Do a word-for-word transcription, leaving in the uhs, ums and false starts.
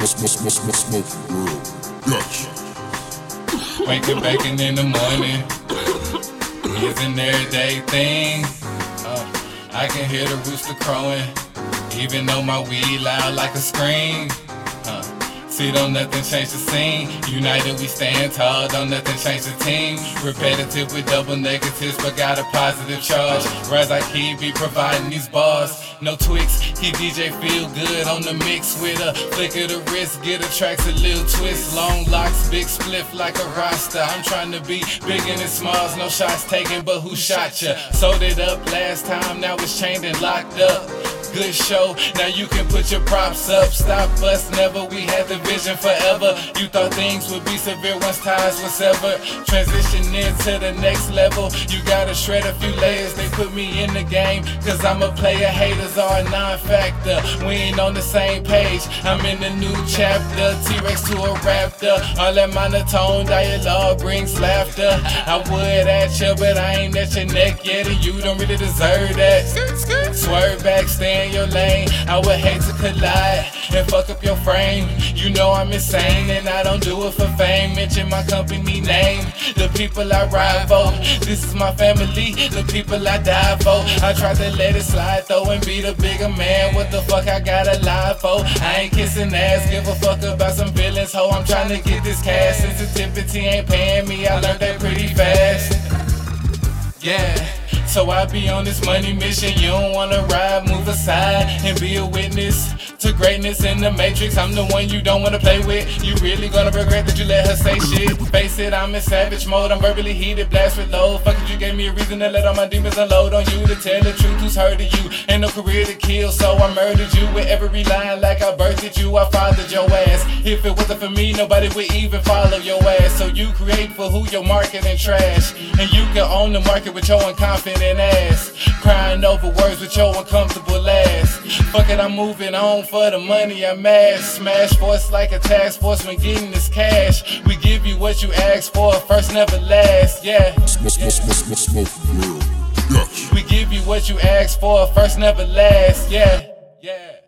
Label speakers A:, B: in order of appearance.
A: smoke, smoke, smoke, smoke, real. Gotcha.
B: Waking, baking in the morning is an everyday thing. Uh, I can hear the rooster crowing, even though my weed loud like a scream. Uh, See, don't nothing change the scene. United we stand tall, don't nothing change the team. Repetitive with double negatives, but got a positive charge. Rise I keep be providing these bars. No tweaks, keep D J feel good on the mix with a flick of the wrist. Get a tracks a little twist. Long locks, big spliff like a roster. I'm trying to be big and in smalls, no shots taken, but who shot ya? Sold it up last time, now it's chained and locked up. Good show, now you can put your props up. Stop us, never, we had the vision forever. You thought things would be severe once ties were severed. Transition into the next level, you gotta shred a few layers. They put me in the game, cause I'm a player. Haters are a non-factor, we ain't on the same page. I'm in the new chapter, T-Rex to a raptor. All that monotone dialogue brings laughter. I would at you, but I ain't at your neck yet, and you don't really deserve that. Swerve back, stay in your lane. I would hate to collide and fuck up your frame. You know I'm insane and I don't do it for fame. Mention my company name, the people I ride for. This is my family, the people I die for. I tried to let it slide though and be the bigger man. What the fuck I gotta lie for? I ain't kissing ass, give a fuck about some feelings, ho. I'm trying to get this cash. Sensitivity ain't paying me, I learned that pretty fast. Yeah, so I be on this money mission. You don't wanna ride, move aside and be a witness to greatness in the matrix. I'm the one you don't wanna play with. You really gonna regret that you let her say shit. Face it, I'm in savage mode, I'm verbally heated, blast with low. Fuck it, you gave me a reason to let all my demons unload on you. To tell the truth, who's hurting you? Ain't no career to kill, so I murdered you with every line like I birthed you. I fathered your ass. If it wasn't for me, nobody would even follow your ass. So you create for who your marketing trash, and you can own the market with your unconfident ass. Crying over words with your uncomfortable ass. Fuck it, I'm moving on for the money I amass. Smash force like a task force when getting this cash. We give you what you ask for, first never last. Yeah.
A: Smoke, smoke, smoke, smoke, smoke, real. Gotcha.
B: We give you what you ask for, first never last. Yeah. Yeah.